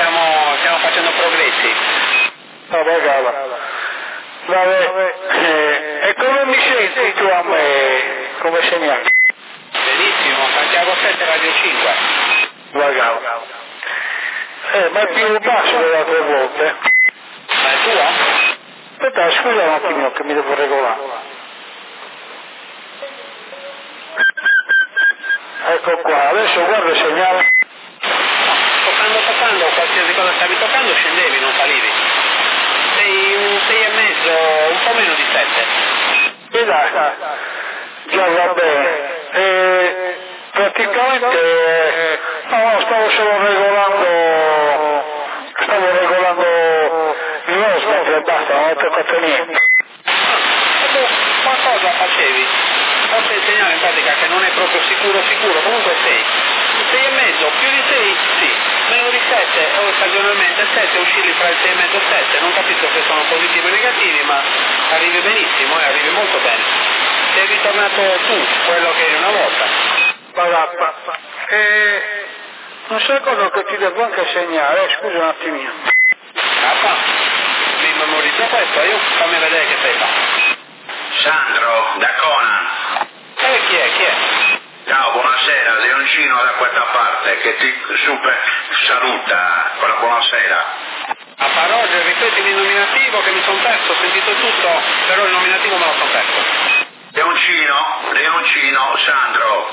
stiamo facendo progressi. Vabbè, e come mi senti tu a me, come segnale? Benissimo, Santiago 7 Radio 5. Vagavo. Ma è più basso delle altre volte. Ma è tuo? Aspetta, scusa un attimo che mi devo regolare. Ecco qua, adesso guarda il segnale. Toccando, qualsiasi cosa stavi toccando scendevi, non salivi. Sei un 6,5, un po' meno di 7. E dai, già va bene. Praticamente, no, stavo regolando il Rosberg e basta, non ho toccato niente. Qualcosa facevi? Forse il segnale in pratica che non è proprio sicuro, comunque 6. 6,5, più di 6, sì. Meno di 7 o occasionalmente 7, uscili fra il 6,5 e il 7. Non capisco se sono positivi o negativi, ma arrivi benissimo e arrivi molto bene. Sei ritornato tu, quello che eri una volta. Un secondo che ti devo anche segnare, scusa un attimino. Mi memorizzo questo, io fammi vedere che sei là. Sandro, da Conan. Chi è? Ciao, buonasera, Leoncino da questa parte, che ti super saluta con la buonasera. A parole, ripetimi il nominativo che mi sono perso, ho sentito tutto, però il nominativo me lo sono perso. Leoncino, Sandro.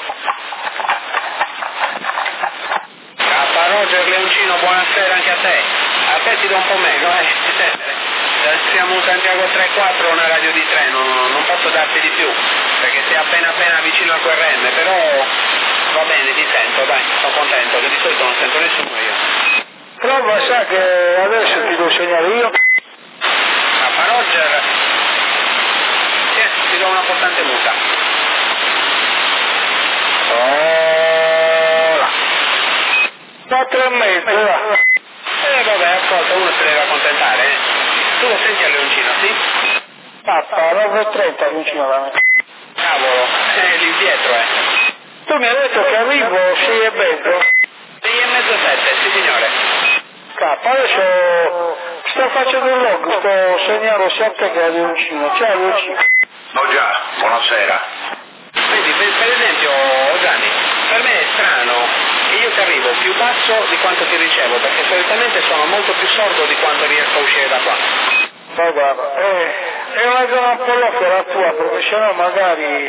A Roger Leoncino, buonasera anche a te. A te ti do un po' meno, Siamo un Santiago 3-4, una radio di 3, non posso darti di più, perché sei appena vicino al QRM, però va bene, ti sento, dai, sono contento, che di solito non sento nessuno io. Prova, sa che adesso ti devo segnare io. A Roger, ti do una portante muta. 4,5, va. Vabbè, ascolta, uno si deve accontentare, Tu lo senti a Leoncino, sì? Papà, 9,30 Leoncino da me. Cavolo, lì dietro, Tu mi hai detto che arrivo 6,5. 6,5, 7, sì signore. Adesso sto facendo il log, sto segnando 7 che è Leoncino. Ciao Leoncino. Oh già, buonasera. Vedi, per esempio, Gianni, per me è strano che io ti arrivo più basso di quanto ti ricevo, perché solitamente sono molto più sordo di quanto riesco a uscire da qua. Ma guarda, è una zona un po' loca la tua, perché sennò magari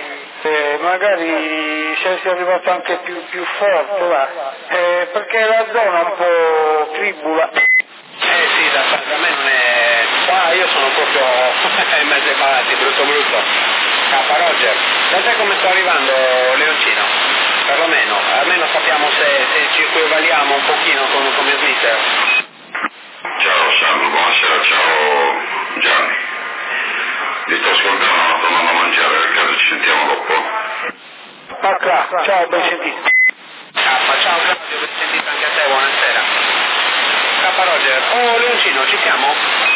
sei arrivato anche più forte, va. Perché la zona è un po' tribula. Sì, da me non è... Qua io sono proprio in mezzo ai palazzi, brutto. Capa Roger, da te come sto arrivando, Leoncino? Perlomeno, almeno sappiamo se ci equivaliamo un pochino come Smitter. Ciao Sandro, buonasera, ciao Gianni. Ti sto ascoltando, sto tornando a mangiare, per caso ci sentiamo dopo. Ciao, ben sentito. Ciao Claudio, ben sentito anche a te, buonasera. Capa Roger, Leoncino, ci siamo?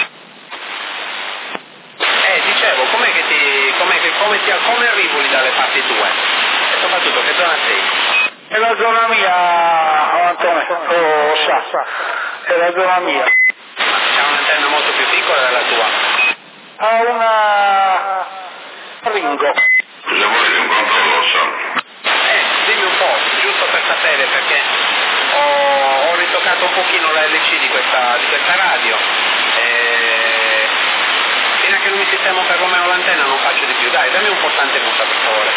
Dicevo, come arrivo lì dalle parti tue? E soprattutto che zona sei? È la zona mia, Antonio, è la zona mia. Ma c'è un'antenna molto più piccola della tua? Ha una Ringo. Cosa volete un controllo, Sandro? Dimmi un po', giusto per sapere, perché ho ritoccato un pochino la LC di questa radio. Fino a che non mi sistemo perlomeno l'antenna non faccio di più. Dai, dammi un portante muta per favore.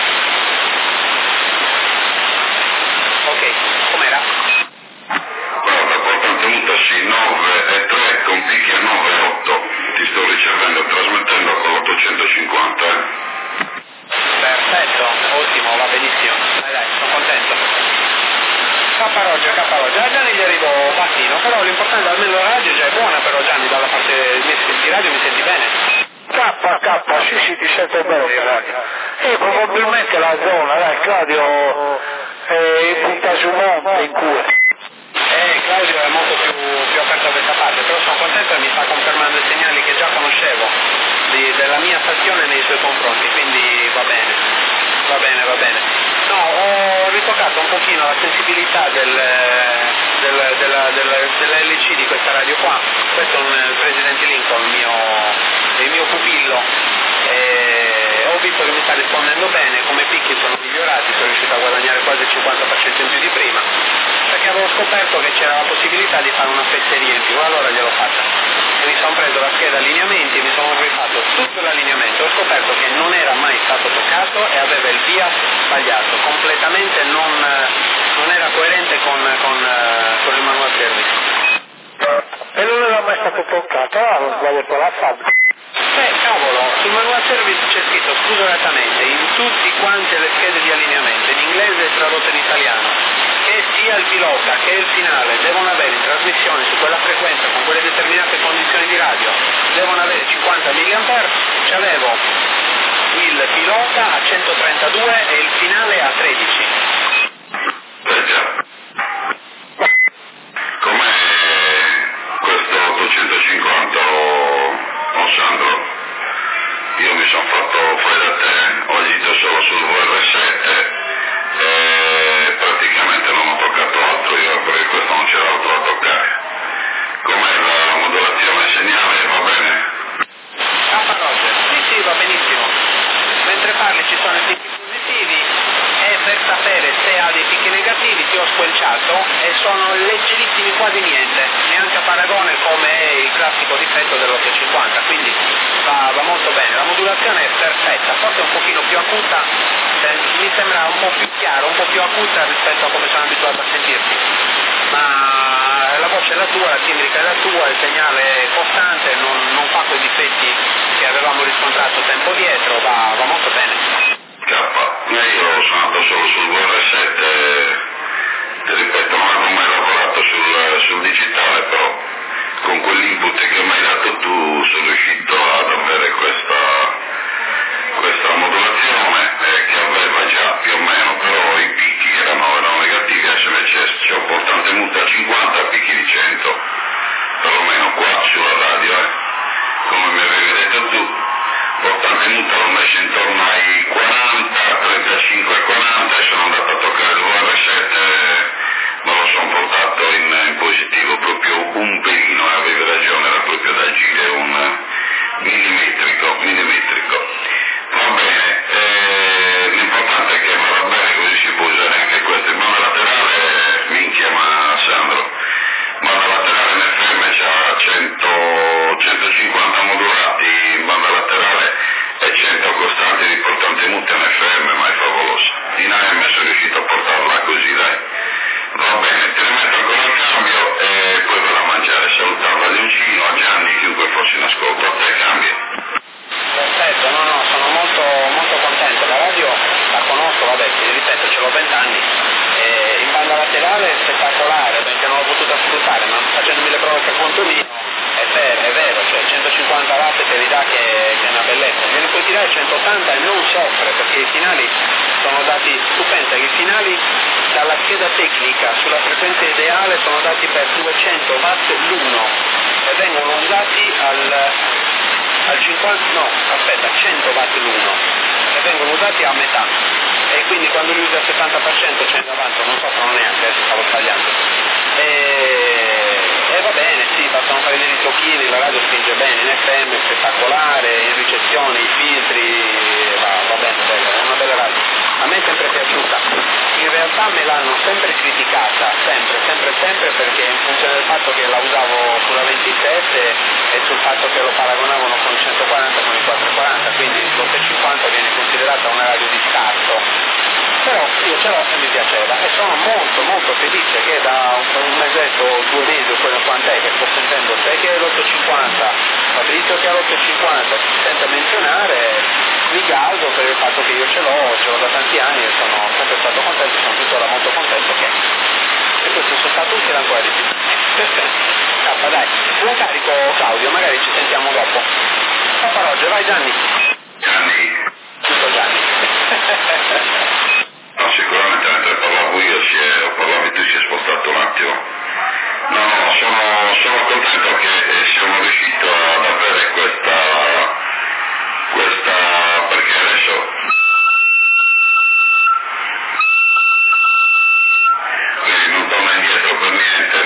Ok, com'era? Guarda, portante muta sì, 9,3 con picchi a 9,8. Ti sto ricevendo, trasmettendo con l'850, Perfetto, ottimo, va benissimo. Dai, sono contento. K Roger, Gianni gli arrivo bassino, però l'importante almeno la radio già è buona, però Gianni dalla parte di radio mi senti bene? Sì, ti sento bene il radio. Probabilmente la zona, Claudio è in punta su monte in cura. Claudio è molto più aperto da questa parte, però sono contento e mi sta confermando i segnali che già conoscevo della mia stazione nei suoi confronti, quindi va bene. No, ho ritoccato un pochino la sensibilità dell'LC di questa radio qua. Questo è il presidente Lincoln, il mio pupillo. Ho visto che mi sta rispondendo bene, come picchi sono migliorati, sono riuscito a guadagnare quasi il 50% in più di prima, perché avevo scoperto che c'era la possibilità di fare una fesseria in più, allora gliel'ho fatta. E mi sono preso la scheda allineamenti, mi sono rifatto tutto l'allineamento, ho scoperto che non era mai stato toccato e aveva il bias sbagliato, completamente non era coerente con il manual service. E non era mai stato toccato, non sbagliato la fabbrica. Cavolo, sul manual service c'è scritto scusatamente in tutti quante le schede di allineamento, in inglese e tradotto in italiano, che sia il pilota che il finale devono avere in trasmissione su quella frequenza, con quelle determinate condizioni di radio, devono avere 50 mA, c'avevo il pilota a 132 e il finale a 13. Com'è questo 850, Sandro? Io mi sono fatto fuori da te, ho girato solo sul VR7 e praticamente non ho toccato altro io, perché questo non c'era altro da toccare. Com'è la modulazione segnale? Va bene? Roger, sì, va benissimo. Mentre parli ci sono i picchi positivi e per sapere se ha dei picchi negativi ti ho squelciato e sono leggerissimi, quasi niente, neanche a paragone come è il classico difetto dell'850, quindi va molto bene. La modulazione è perfetta, forse un pochino più acuta, mi sembra un po' più chiara, un po' più acuta rispetto a come sono abituato a sentirti, ma la voce è la tua, la timbrica è la tua, il segnale è costante, non fa quei difetti che avevamo riscontrato tempo dietro, va molto bene. Io sono andato solo sul VR7, ti ripeto, non avevo mai lavorato sul digitale, però con quell'input che mi hai dato tu sono riuscito ad avere questa modulazione che aveva già più o meno, però i picchi erano negativi, adesso invece c'è un portante multa a 50 picchi di 100, perlomeno qua sulla radio, come mi avevi detto tu. Portante multa l'ho messo intorno ai 40, 35 e 40 e sono andato a toccare il VR7, me lo sono portato in positivo proprio un pelino, avevi ragione, era proprio da agire un millimetrico. Va bene, l'importante è che va bene, così si può usare anche questo. Il banda laterale, minchia ma Sandro, banda laterale in FM c'ha 150 modulati in banda laterale e 100 costanti di portante multa in FM, ma è favoloso. In AM sono riuscito a portarla così, dai. Va bene, te ne metto ancora il cambio e poi vado a mangiare. Salutare a Leoncino, a Gianni, chiunque fosse in ascolto. A te cambia. Perfetto, sono molto contento. La radio la conosco, vabbè, ti ripeto, ce l'ho 20 anni. In banda laterale è spettacolare, perché non l'ho potuta sfruttare, ma facendomi le prove per conto mio, è vero, cioè 150 watt te li dà che è una bellezza. Me ne puoi tirare 180 e non soffre, perché i finali sono dati, tu pensa che i finali dalla scheda tecnica sulla frequenza ideale sono dati per 200 watt l'uno e vengono usati al 100 watt l'uno e vengono usati a metà, e quindi quando li usi al 70% c'è davanti, non so neanche, adesso stavo sbagliando, e va bene, sì, bastano fare dei ritocchini, la radio spinge bene, in FM è spettacolare, in ricezione, i filtri, va bene, è una bella radio. A me è sempre piaciuta, in realtà me l'hanno sempre criticata, sempre, perché in funzione del fatto che la usavo sulla 27 e sul fatto che lo paragonavano con il 140 con il 440, quindi l'850 viene considerata una radio di scarto. Però io ce l'ho e mi piaceva e sono molto felice che da un mesetto o 2 mesi o quello quant'è che sto sentendo te che è l'850, Fabrizio che ha l'850, si sente menzionare, mi gaso per il fatto che io ce l'ho da tanti anni e sono sempre stato contento, sono tuttora molto contento che questo sono stato utile ancora di più. K, dai, buon carico Claudio, magari ci sentiamo dopo. Papa Roger, vai Gianni. Tutto Gianni. No, sicuramente mentre parlavo io parlavi tu si è spostato un attimo. No, sono contento che siamo riusciti ad avere questa perché adesso non torna indietro per niente,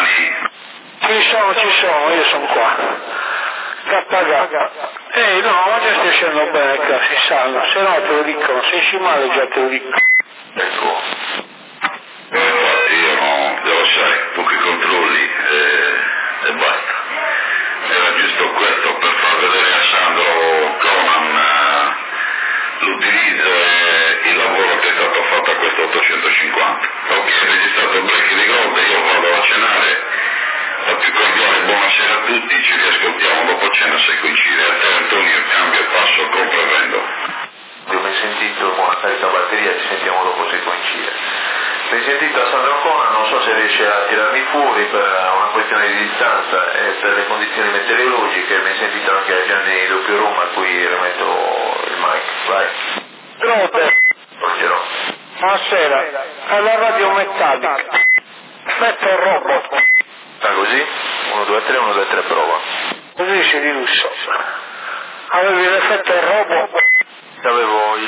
Gianni? Ci sono, io sono qua. KH. No, ma già stai scendendo bene qua, si sanno, se no te lo dicono, se esci male già te lo dico. Ecco. Infatti io no, lo sai, pochi controlli e basta. Era giusto questo per far vedere a Sandro Conan l'utilizzo e il lavoro che è stato fatto a questo 850. Ok, registrato il break di Grotte, io vado a cenare, la più cordiale buonasera a tutti, ci riascoltiamo dopo cena se coincide. A te Antonio, cambio passo, compro e vendo. Io mi hai sentito con una carica batteria, ci sentiamo dopo se coincide. Mi hai sentito a Sandro Conan, non so se riesce a tirarmi fuori per una questione di distanza e per le condizioni meteorologiche, mi hai sentito anche a Gianni Doppio Roma a cui rimetto il mic, vai. Grotte, Porgerò. buonasera, alla radio Metallica, aspetta il robot, Sta così? 1, 2, 3, 1, 2, 3, prova. così si di lusso. Avevi l'effetto robot? Avevo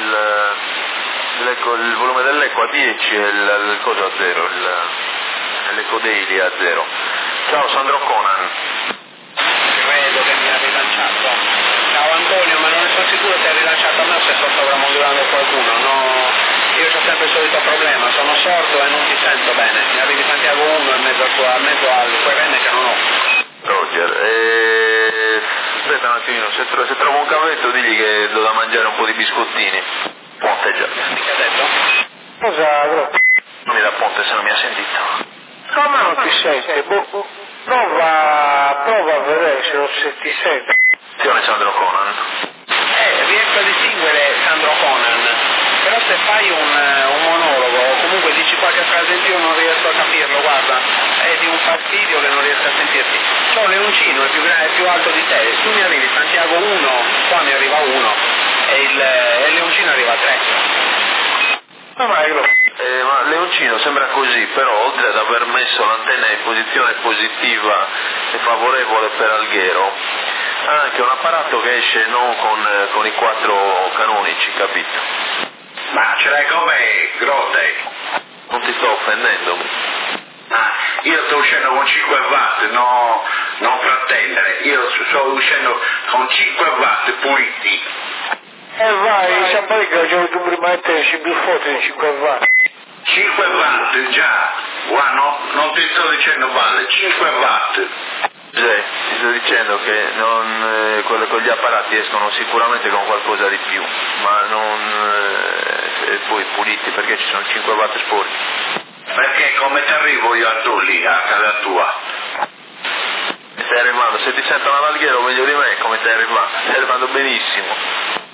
il volume dell'eco a 10 e il coso a 0, l'eco daily a 0. Ciao Sandro Conan. Credo che mi ha rilanciato. Ciao Antonio, ma non ne sono sicuro se ha rilanciato a me o se sto sovramodulando qualcuno. No, io ho sempre il solito problema, sono sordo e non ti sento bene. Mi arrivi Santiago 1 in mezzo al QRN che non ho. Roger, aspetta un attimino, se trovo un cavetto digli che do da mangiare un po' di biscottini. Ponte già. Che ha detto? Cosa, Grotte? Non mi dà Ponte se non mi ha sentito. No, ma non ti sente, prova a vedere se ti sente. Attenzione Sandro Conan. Riesco a distinguere Sandro Conan, però se fai un monologo o comunque dici qualche frase in più non riesco a capirlo, guarda, è di un fastidio che non riesco a sentirti. C'ho Leoncino, è più alto di te, tu mi arrivi Santiago 1, qua mi arriva 1 e Leoncino arriva a 3. No, ma è Grotte. Ma Leoncino sembra così, però oltre ad aver messo l'antenna in posizione positiva e favorevole per Alghero, ha anche un apparato che esce non con i 4 canonici, capito? Ma ce l'hai con me, Grotte? Non ti sto offendendo. Ah, io sto uscendo con 5 watt, no, non frattendere, io sto uscendo con 5 watt puliti. Vai, sapete che ho già avuto prima di te, si più forte di 5 watt. 5 watt già, guarda, non ti sto dicendo balle, 5 watt. Ti sto dicendo che con gli apparati escono sicuramente con qualcosa di più, ma non poi puliti perché ci sono 5 watt sporchi. Perché come ti arrivo io a tu lì, a casa tua? Stai arrivando, se ti sentono all'Alghero meglio di me, come stai arrivando benissimo.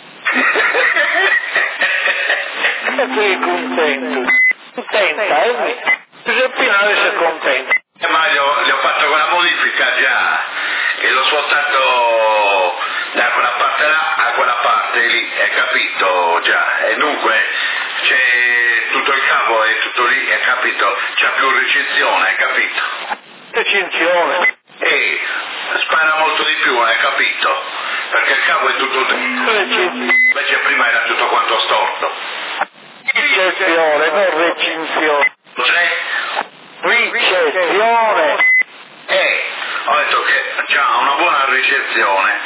E qui contento. Contenta, Giuseppina deve essere contenta. Ma gli ho fatto quella modifica già e l'ho spostato da quella parte là a quella parte lì, hai capito già? E dunque c'è tutto il cavo è tutto lì, hai capito? C'ha più ricezione, hai capito? Recinzione. E spara molto di più, hai capito? Perché il cavo è tutto dritto, invece prima era tutto quanto storto. Ricezione, non recinzione. Cos'è? Ricezione. Ho detto che c'ha una buona ricezione.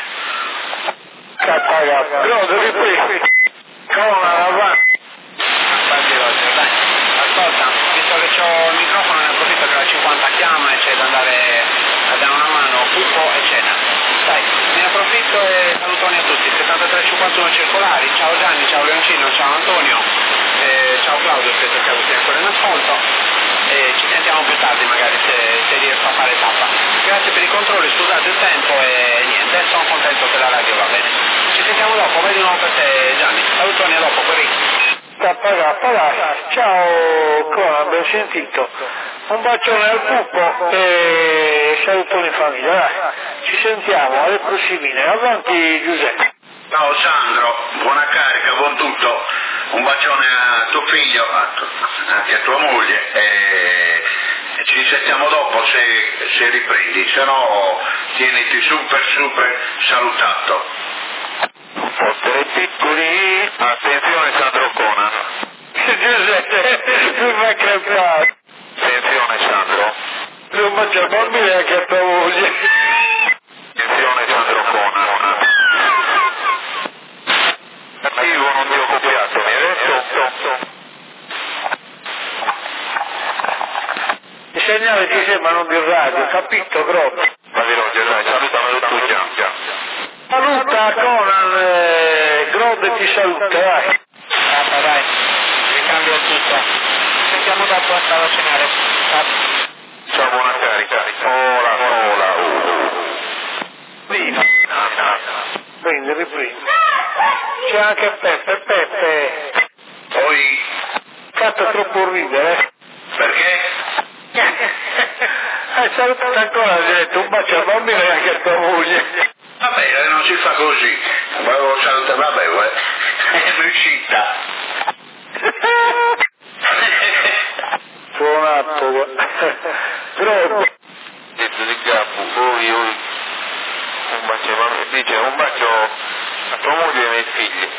KH. Grosso di qui. Conan avanti. Dai, ascolta, visto che c'ho il microfono ne approfitto che la 50 chiama e c'è da andare a dare una mano, Pupo e cena. Dai, ne approfitto e salutoni a tutti, 7351 circolari, ciao Gianni, ciao Leoncino, ciao Antonio, ciao Claudio, spero che sia ancora in ascolto e ci sentiamo più tardi magari se riesco a fare tappa. Grazie per i controlli, scusate il tempo e niente, sono contento che la radio va bene. Ci sentiamo dopo, vai di nuovo per te Gianni, salutoni a dopo, Guerri. Ciao Conan, ben sentito. Un bacione al pupo e salutoni in famiglia, dai. Ci sentiamo alle prossime. Avanti Giuseppe. Ciao Sandro, buona carica, buon tutto. Un bacione a tuo figlio, anche a tua moglie e ci sentiamo dopo se riprendi, se no tieniti super salutato. Pottere piccoli, attenzione Sandro Conan. Giuseppe, mi fa crepare. Attenzione Sandro. Non faccio bambini anche a tua moglie. Attenzione Sandro Conan. Attivo, non ti ho copiato, mi hai detto? I segnali ti sembrano di radio, capito, Grob? Va di Roger, dai, salutami tu già. Saluta Conan, Grob ti saluta, dai. Dai, ricambio tutto. Sentiamo dopo a stare a cenare. Ciao, buona carica. Ola. Viva. Prendi. C'è anche Peppe. Poi, Fatto troppo ridere. perché? Hai salutato ancora, hai detto un bacio a bambino e anche a tua moglie. Vabbè, non si fa così. Volevo salutare, vabbè, è riuscita. Suonato. Però Detto di capo, oi. Un bacio a tua moglie e ai miei figli.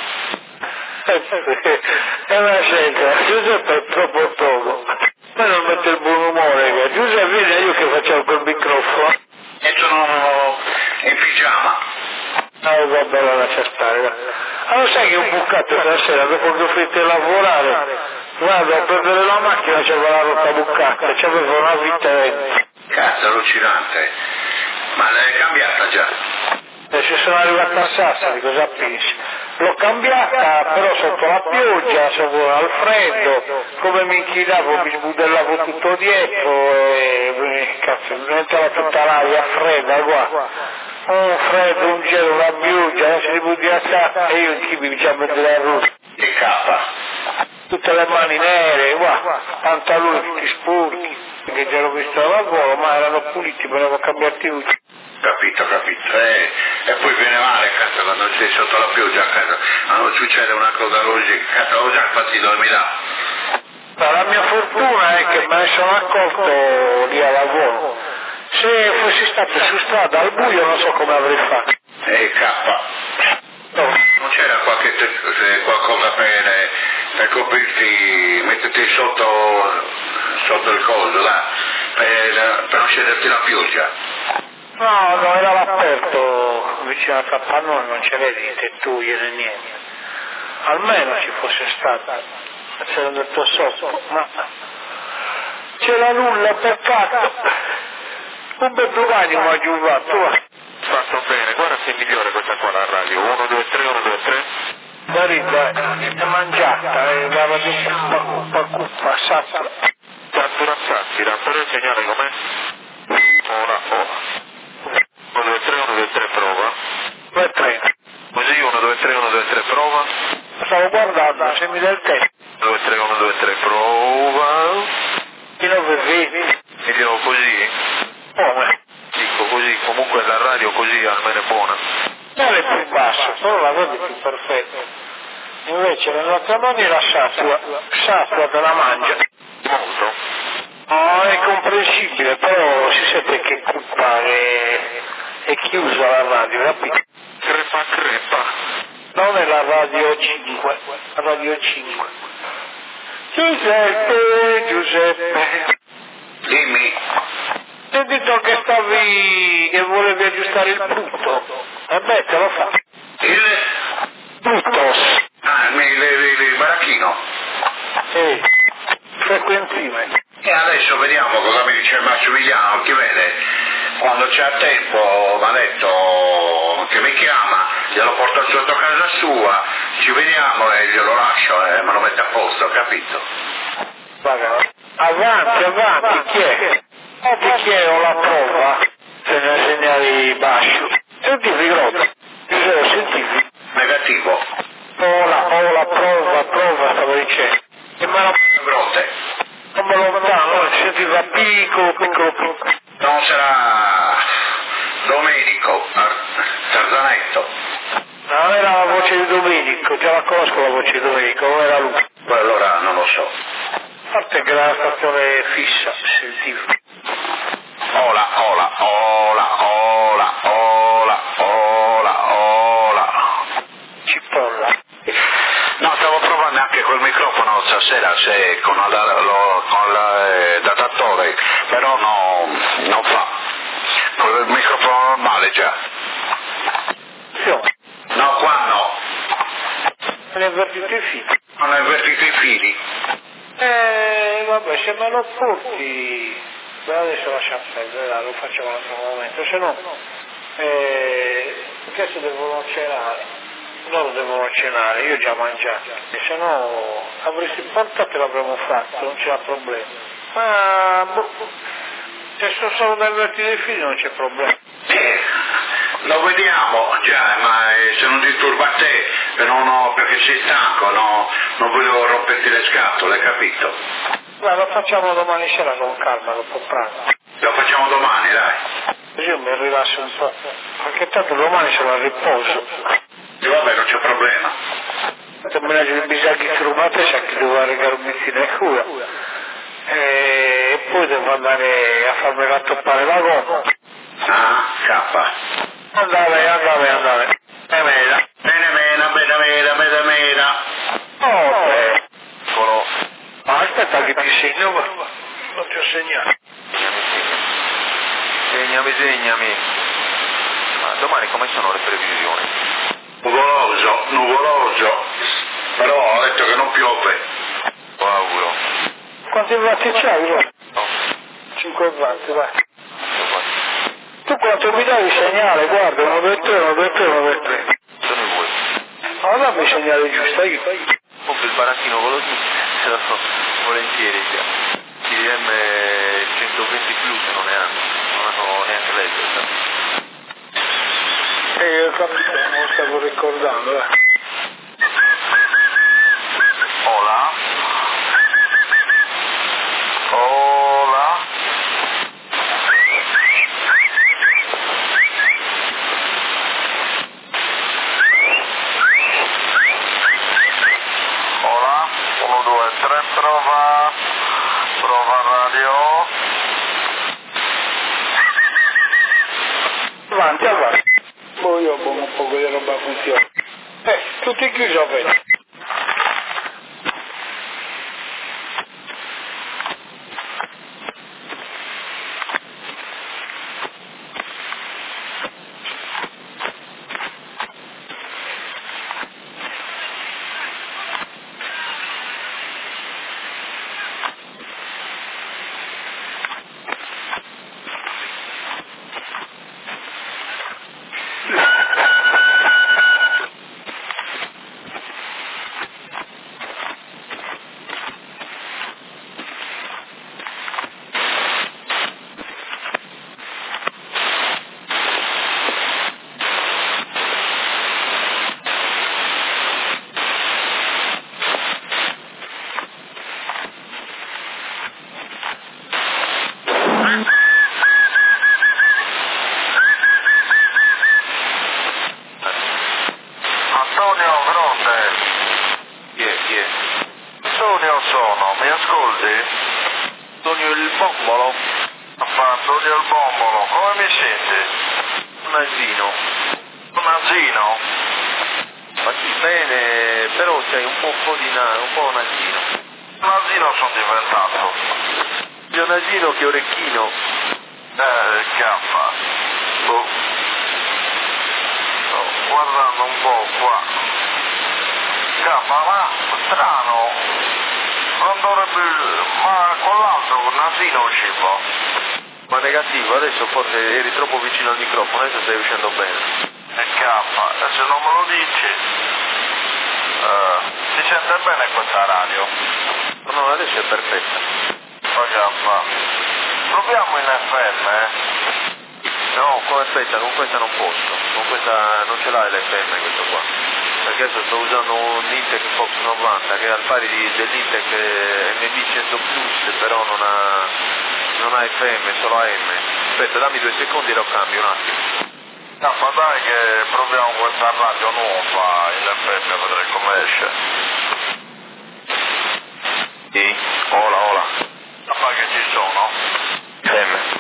è una scelta, Giuseppe è troppo poco. Ma non mette il buon umore, che Giuseppe viene io che facciamo col microfono. E sono in pigiama. Vabbè, la lascia stare. Va. Allora sai che ho bucato stasera, dopo che ho finito di lavorare, vado a prendere la macchina, c'aveva la rotta bucata, c'aveva una vita 20. Cazzo, allucinante. Ma l'hai cambiata già? E ci sono arrivato a Sassari, cosa pensi? L'ho cambiata, però sotto la pioggia, sotto al freddo, come mi inchinavo, mi sbudellavo tutto dietro e cazzo, mi diventava tutta l'aria fredda qua. Un freddo, un gelo, una pioggia, adesso si buddha e io in chi mi diciamo della russa. Che capa. Tutte le mani nere, qua, pantaloni tutti sporchi, che già l'ho visto al lavoro, ma erano puliti, me ne avevo cambiati tutti. Capito. E poi viene male, cazzo, quando sei sotto la pioggia, cazzo, quando succede una cosa così, cazzo, ho già fastidio mi dà. Ma la mia fortuna è che me ne sono accorto lì a lavoro. Se fossi stato su strada al buio non so come avrei fatto. Kappa. No. Non c'era qualcosa per coprirti, metterti sotto il coso, là, per non scenderti la pioggia? No, era all'aperto vicino al capannone, non c'era di tettuie né niente. Almeno ci fosse stata, c'era andato sotto, ma c'era nulla, peccato. Un bel domani mi ha giurato. Fatto bene, guarda che è migliore questa qua la radio. 1, 2, 3, 1, 2, 3. Guarda, è mangiata, è la radio passata. Tanto razzati, però il segnale com'è? Ora. 1, 2, 3, 1, 2, 3, prova. 2, 3. Così 1, 2, 3, 1, 2, 3, prova. Stavo guardando, se mi dà il tempo. 2, 3, 1, 2, 3, prova. Chi lo vedi? Vediamo così. Come? Dico così, comunque la radio così almeno è buona. Non è più basso, però la vedi più perfetta. Invece nell'altra mano è la satua te la mangia. Molto. No, è comprensibile, però si sente che cupa è chiusa la radio, capito? Crepa. Non è la radio 5, la radio 5. Giuseppe. Dimmi. Ti ho detto che che volevi aggiustare il brutto. E beh, te lo fa. Il Brutto. il baracchino. Frequentemente. E adesso vediamo cosa mi dice il Massimiliano, chi vede? Quando c'è tempo mi ha detto che mi chiama, glielo porto sotto casa sua, ci vediamo e glielo lascio e me lo mette a posto, capito? Avanti, chi è? Chi è o la prova? Se ne segnali basso. Sentivi, Grotta? Sentivi? Negativo. O la prova, stavo dicendo. E me la Grotte. come lontano, sentiva piccolo. Non sarà Domenico, Tarzanetto. Non era la voce di Domenico, già la conosco la voce di Domenico, non era lui. Poi allora non lo so. A parte che era la stazione fissa, sentivo. Ola. Cipolla. No, stavo provando anche col microfono stasera, se con il datatore, però no, Non fa. Con il microfono normale già. No, qua no. Non è invertito i fili. Non è invertito i fili. Vabbè, se me lo porti, adesso lascia perdere, lo facciamo un altro momento, se no, adesso devono cenare, loro devono cenare, io ho già mangiato, e se no avresti portato e l'avremmo fatto, non c'era problema. Ma se sono solo da invertire i fili non c'è problema. Lo vediamo già, ma se non disturba te, perché sei stanco, non volevo romperti le scatole, capito? Ma lo facciamo domani sera con calma, dopo pranzo. Lo facciamo domani, dai. Così io mi rilasso un po', perché tanto domani sono a riposo. E vabbè, non c'è problema. Terminare il bisogno che rubate, sa che devo arregare un mezzino e cura. E poi devo andare a farmi rattoppare la gomma. Ah, cappa. Andare. Bene, mena. Oh, eccolo. Ma aspetta che ti segno, ma non ti ho segnato. Segnami. Ma domani come sono le previsioni? Nuvoloso. Però ho detto che non piove. Lo auguro. Quanti vatti c'hai? No. 5 vatti, vai. Tu quanto mi dai il segnale? Guarda, 1, 2, 3, 1, 2, 3, 1, 2, 3. Sono i vuoi. Ma dammi il segnale giusto, io. Compri il barattino con lo se lo so, volentieri. TDM 120 plus non ne hanno neanche letto. Io capito, non lo stavo ricordando, Hola. Hola, 1, 2, 3, prova radio. Avanti. Poi io un po' di roba funziona. Tutti chiusi a vedere. Ma sì, bene, però sei un po' nasino. Nasino sono diventato. Io nasino che orecchino. Gaffa. Boh. Sto guardando un po' qua. Gaffa, ma strano. Non dovrebbe... Ma con l'altro nasino uscivo. Ma negativo, adesso forse eri troppo vicino al microfono, adesso stai uscendo bene. Gaffa, se non me lo dici... si sente bene questa radio? No, adesso è perfetta. Oh, Gaffa. Proviamo in FM, No, aspetta, con questa non posso. Con questa non ce l'hai l'FM questo qua. Perché adesso sto usando un Intec Fox 90 che è al pari dell'Intec MB100 Plus, però non ha FM, solo AM. Aspetta, dammi 2 secondi e lo cambio un attimo. Ma dai che proviamo questa radio nuova in FM a vedere come esce. Sì, hola. Ma che ci sono? FM.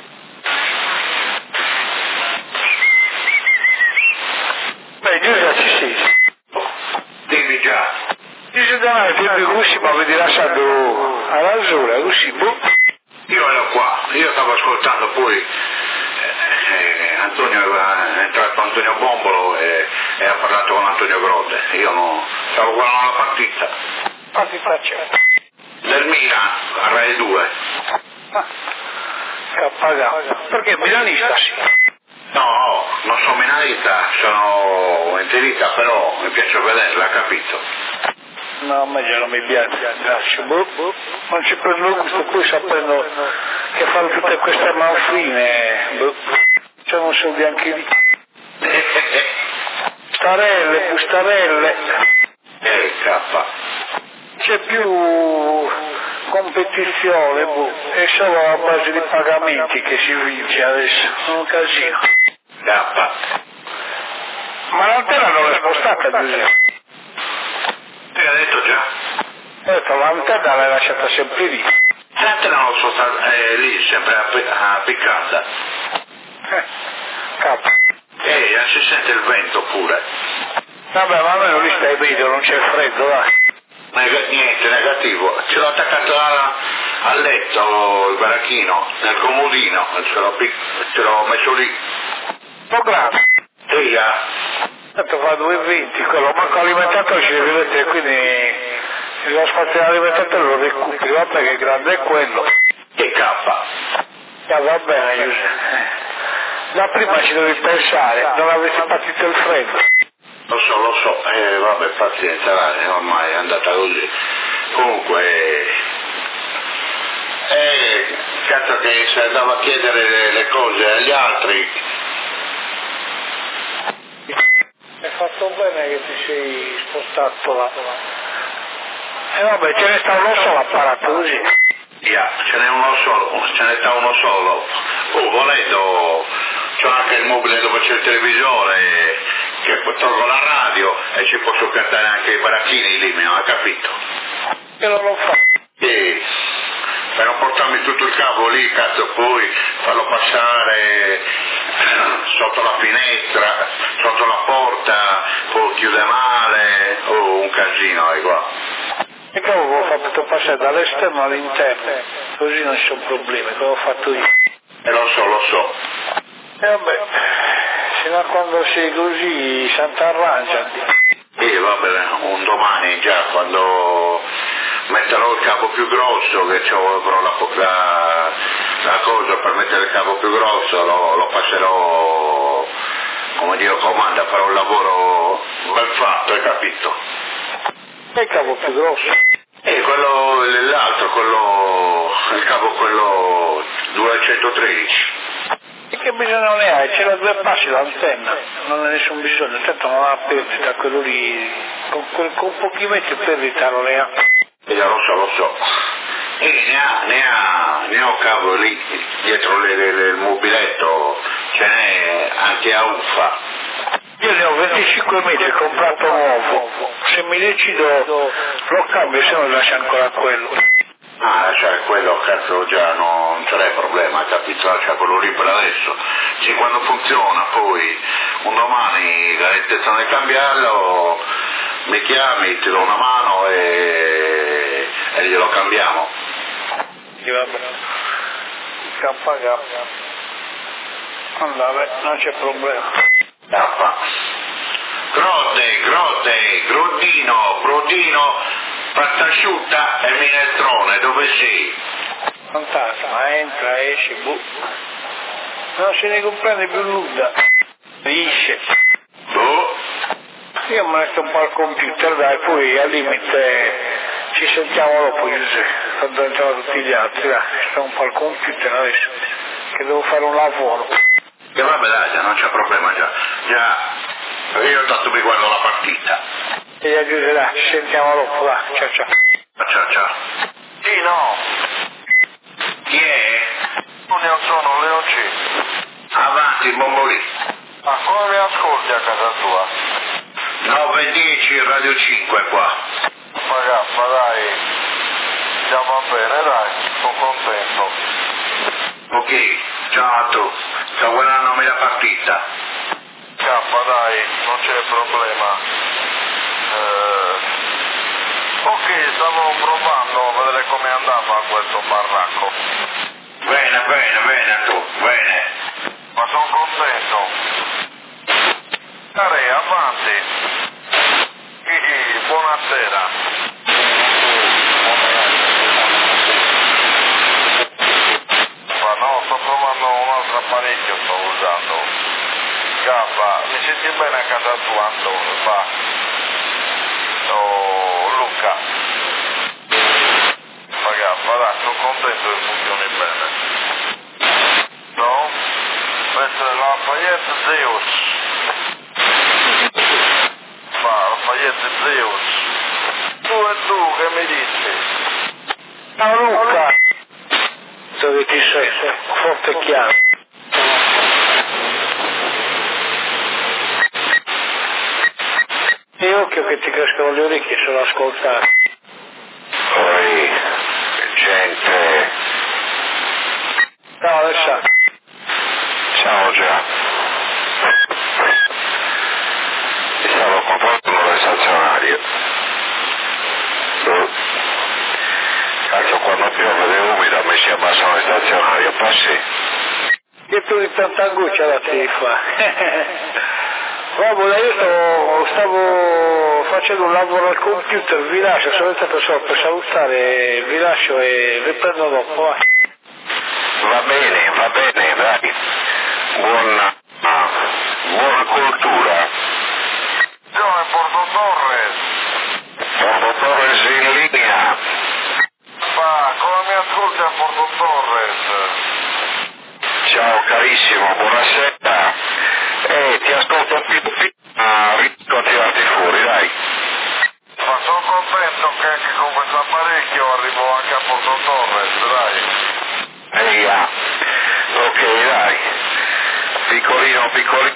Beh, già ci sei. Dimmi già. Dice da noi, ti così, ma vedi lasciando all'azzurra, così, boh. Io ero qua, io io stavo ascoltando poi è entrato Antonio Bombolo e ha parlato con Antonio Grotte. Io no, stavo guardando la partita. Partita c'è. Del Milan a Rai 2. Perché milanista sì? No, non sono milanista, sono interista, però mi piace vederla, capito? No, a me già non mi piace, grazie. Non ci prendo gusto, poi sapendo che fanno tutte queste manfrine, cioè non sono bianchi lì. Bustarelle. K. C'è più competizione, è solo a base di pagamenti che si vince adesso, è un casino. K. Ma l'antena non l'è spostata, Giuseppe. Ti ha detto già? Ho detto, l'antena l'hai lasciata sempre lì. L'antena non so è lì, sempre appiccata. Capo. Si sente il vento pure. Vabbè, ma almeno lì stai meglio, non c'è freddo, dai. Niente, negativo. Ce l'ho attaccato al letto, il baracchino, nel comodino, ce l'ho messo lì. Un po' grande. Sì, Tanto fa 2,20 quello, manco alimentato ci deve mettere, quindi lo spazio alimentato lo recuperi, vabbè che grande è quello. che K. Va bene, Giuseppe. Da prima ci dovevi pensare, non avessi partito il freddo. Lo so, vabbè, pazienza, ormai è andata così. Comunque, cazzo che se andava a chiedere le cose agli altri. Hai fatto bene che ti sei spostato là. E vabbè, ce ne sta uno solo apparato così. Ce n'è uno solo, ce ne sta uno solo. Volendo, c'è anche il mobile dove c'è il televisore, che tolgo la radio e ci posso piantare anche i baracchini lì, mi ha capito? Io non lo fa. E per non portarmi tutto il cavo lì, cazzo, poi farlo passare sotto la finestra, sotto la porta, poi chiude male, un casino qua. E poi avevo fatto passare dall'esterno all'interno, così non ci sono problemi, che l'ho fatto io. Lo so. E vabbè, fino a quando sei così, Sant'arrangia. Vabbè, un domani già, quando metterò il cavo più grosso, che avrò la cosa per mettere il cavo più grosso, lo passerò, come Dio comanda, farò un lavoro ben fatto, hai capito? E il cavo più grosso? Il cavo quello 213. E che bisogno ne hai? C'è la 2 passi l'antenna, non ha nessun bisogno, tanto non ha perdita quello lì, con pochi metri perdita non ne ha. Lo so. E ne ho cavo lì, dietro il mobiletto, ce n'è anche a uffa. Io ne ho 25 metri, comprato nuovo, se mi decido lo cambio, se no lascio ancora quello. Cioè quello cazzo già non ce l'è problema, capito? Lascia quello lì per adesso. Se quando funziona poi un domani la intenzione di cambiarlo, mi chiami, ti do una mano e glielo cambiamo. Sì, vabbè. Kappa. Vabbè, non c'è problema. Grotte, Brodino, pasta e minestrone, dove sei? Fantasma, entra, esce, non se ne comprende più nulla. Esce. Io mi metto un po' al computer, dai, poi al limite ci sentiamo dopo, Giuseppe, quando entrano tutti gli altri, dai, sto un po' al computer adesso, che devo fare un lavoro. E vabbè dai, non c'è problema già, io tanto mi guardo la partita. E Giuseppe, dai, ci sentiamo dopo, dai, ciao. Ciao. Sì, no, Chi è? non ne sono Leo C. Avanti, Bombolì. Ma come mi ascolti a casa tua? 9:10 Radio 5 qua. Ma dai, già va bene, dai, sono contento. Ok, ciao a tu. Sto guardandomi la partita. Dai, non c'è problema. Ok, stavo provando a vedere come andava questo baracco. Bene tu, bene. Ma sono contento. Care, avanti. Buonasera. Ma no, sto provando un altro apparecchio, sto usando. Gaffa, mi senti bene a casa tua, Antonio? Va. Oh, Luca. Ma Gaffa, dai, sono contento che funzioni bene. No? Questa è la Lafayette Zeus. Ma Lafayette Zeus. Tu e tu, che mi dici? Ciao Luca! Dove ti sei? Forte e chiaro. E occhio che ti crescono le orecchie solo ascoltare. Poi, gente. Ciao Alessandro. Ciao già. Mi stavo comprando le stazionarie. Cazzo, quando piove ed è umida mi si abbassano le stazionarie, passi. Che tu di tanta angoscia la ti fa. Guarda, io stavo facendo un lavoro al computer, vi lascio, sono stato solo per salutare, vi lascio e vi prendo dopo, va. Va bene, dai. Buona cultura. Io è Porto Torres. Porto Torres in linea. Ma come mi ascolti a Porto Torres? Ciao carissimo, buonasera. Ti ascolto più riesco a tirarti fuori, dai. Ma sono contento che anche con questo apparecchio arrivo anche a Porto Torres, dai. Eia. Ok, dai. Piccolino,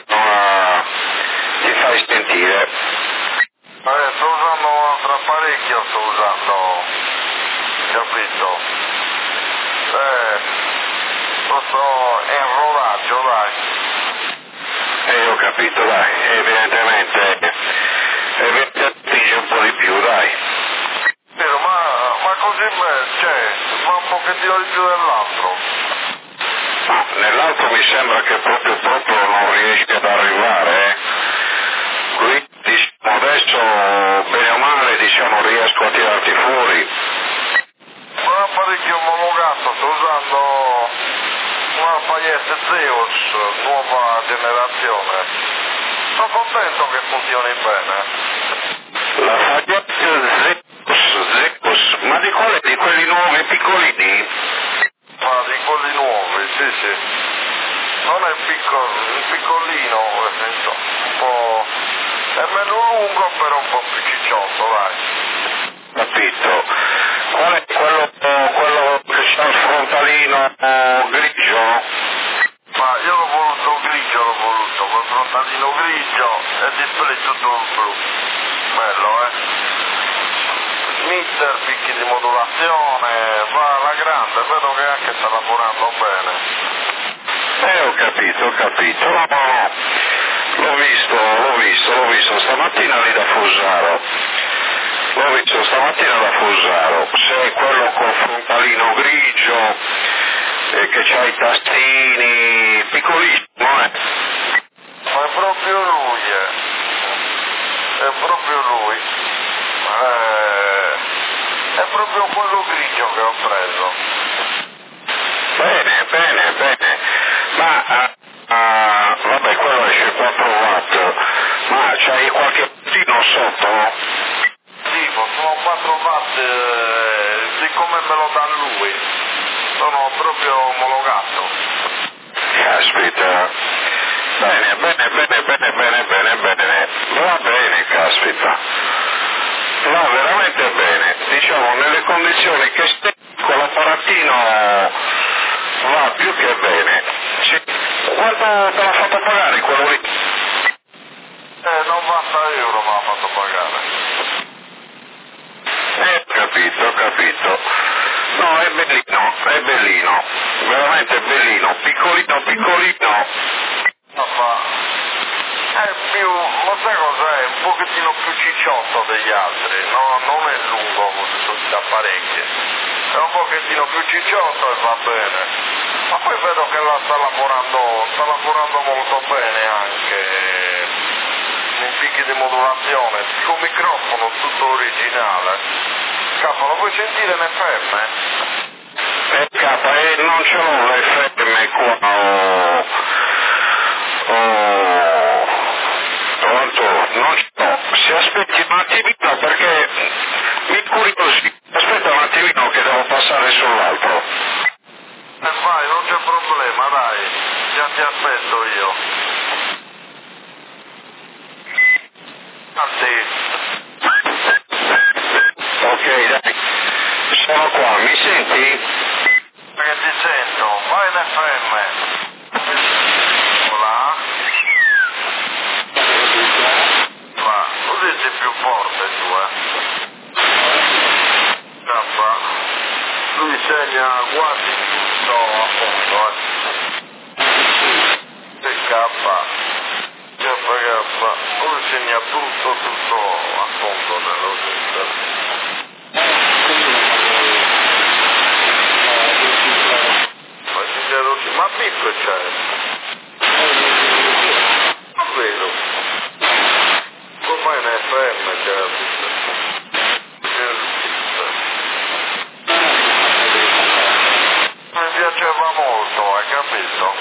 ti fai sentire. Sto usando un altro apparecchio, capito? Sto in rodaggio, dai. Ho capito, dai. Evidentemente spinge un po' di più, dai. Vero, ma così, ma un pochettino di più dell'altro. Ma nell'altro mi sembra che proprio non riesci ad arrivare, Quindi diciamo adesso, bene o male, riesco a tirarti fuori. Un apparecchio omologato, sto usando una Lafayette Zeus, nuova generazione. Sono contento che funzioni bene. La Lafayette Zeus, ma di quale? Di quelli nuovi piccolini? Ma di quelli nuovi, sì. Non è piccolino, un po'. È meno lungo, però un po' più cicciotto, dai. Capito. Qual è quello che c'ha il frontalino grigio? Ma io l'ho voluto grigio, col frontalino grigio e il display tutto blu. Bello, Mister, picchi di modulazione, va alla grande, vedo che anche sta lavorando bene. Ho capito. No. L'ho visto stamattina lì da Fusaro. Sei quello col frontalino grigio che c'ha i tastini piccolissimo, Ma è proprio lui, È proprio lui. È proprio quello grigio che ho preso. Bene. Ma vabbè, quello esce 4 watt. Ma c'hai qualche puntino sotto? Sì, sono 4 watt, siccome me lo dà lui. Sono proprio omologato. Caspita. Bene. Va bene, caspita. Va veramente bene. Diciamo, nelle condizioni che stai, con l'apparatino va più che bene. Quanto te l'ha fatto pagare quello lì? 90 euro mi ha fatto pagare. Capito. No, è bellino. Veramente bellino. Piccolino. Ma è più, ma sai cos'è? Un pochettino più cicciotto degli altri, no? Non è lungo come tutti gli apparecchi. È un pochettino più cicciotto e va bene. Ma poi vedo che la sta lavorando molto bene anche nei picchi di modulazione, con microfono tutto originale. Capa, lo puoi sentire in FM? Capa, non ce l'ho l'FM qua, pronto, non ce l'ho. Se aspetti un attimino perché mi incuriosisco, aspetta un attimino che devo passare sull'altro. Vai, non c'è problema, dai, già ti aspetto io. Ok, dai, sono qua, mi senti? Che ti sento, vai in FM. Voilà. Va, così sei più forte tu, Kappa, lui segna quasi tutto a fondo, E Kappa, lui segna tutto a fondo nello stesso. Ma Pippo c'è? Non vedo. Come in FM c'è la Pippo? Mi piaceva molto, hai capito?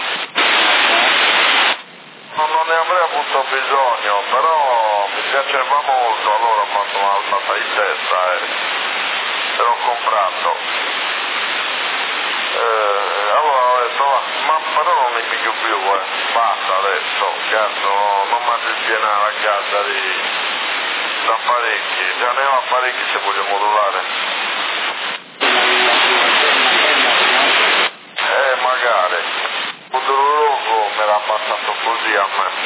Non ne avrei avuto bisogno, però mi piaceva molto, allora ho fatto un'alzata di testa e l'ho comprato. Allora ho detto, ma però non mi piglio più, basta adesso, cazzo, non mi aggiungerà a casa da apparecchi, già ne ho apparecchi se voglio modulare. Magari, Modulogo me l'ha passato così a me.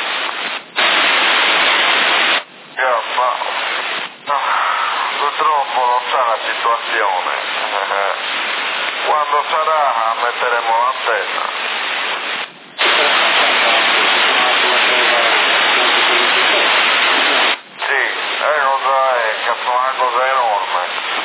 Purtroppo non sa la situazione. Quando sarà metteremo l'antenna. Sì, cosa è? Che è una cosa enorme.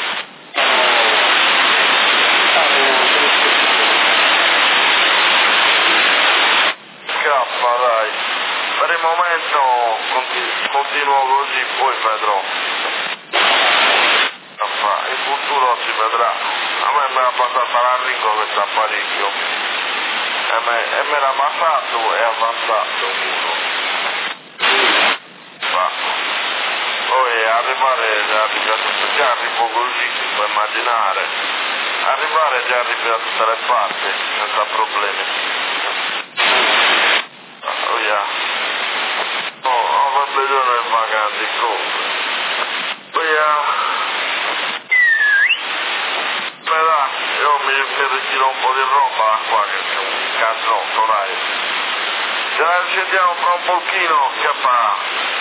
Scappa, dai. Per il momento continuo così, poi vedrò. In futuro si vedrà. A me mi ha passato l'arrico questo apparecchio e me l'ha passato e avanzato uno. Poi arrivare già arrivo così, si può immaginare. Arrivare già arrivi da tutte le parti, senza problemi. Oh yeah. Ho bisogno di vacanze cose. Oh yeah. Io mi ritiro un po' di roba da qua che c'è un cazzotto, dai. Ce la sentiamo fra un pochino, che fa?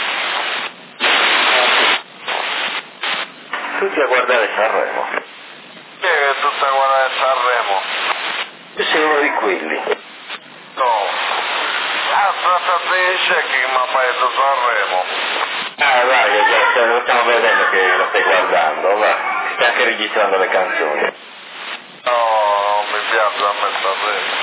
Tutti a guardare Sanremo. Chi è che tutti a guardare Sanremo? Io sei uno di quelli. No. Finisce che mi ha fatto Sanremo. Vai, lo stiamo vedendo che lo stai guardando, va. Stai anche registrando le canzoni. No, non mi piace a me Sanremo.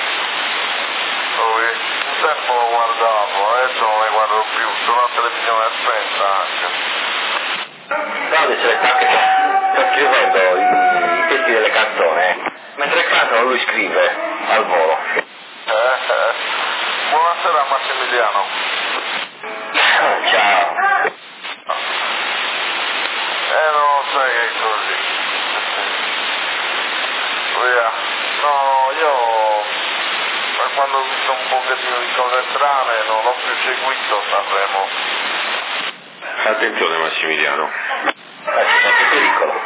Un tempo lo guardavo, adesso non le guardo più, sono la televisione spenta anche. Guarda, ce l'hai anche sta scrivendo i testi delle canzoni, mentre cantano lui scrive al volo. Buonasera Massimiliano. Ciao. Non sai che è così. Via. No, io quando ho visto un pochettino di cose strane non ho più seguito Sanremo. Attenzione Massimiliano. Che pericolo.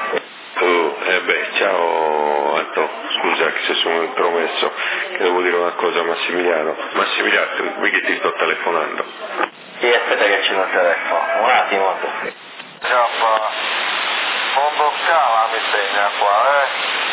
Ciao Anto, scusa che se sono intromesso, che devo dire una cosa a Massimiliano. Massimiliano, qui che ti sto telefonando. Sì, aspetta che accendo il telefono, un attimo. Cappa, Mondo Scala mi segna qua,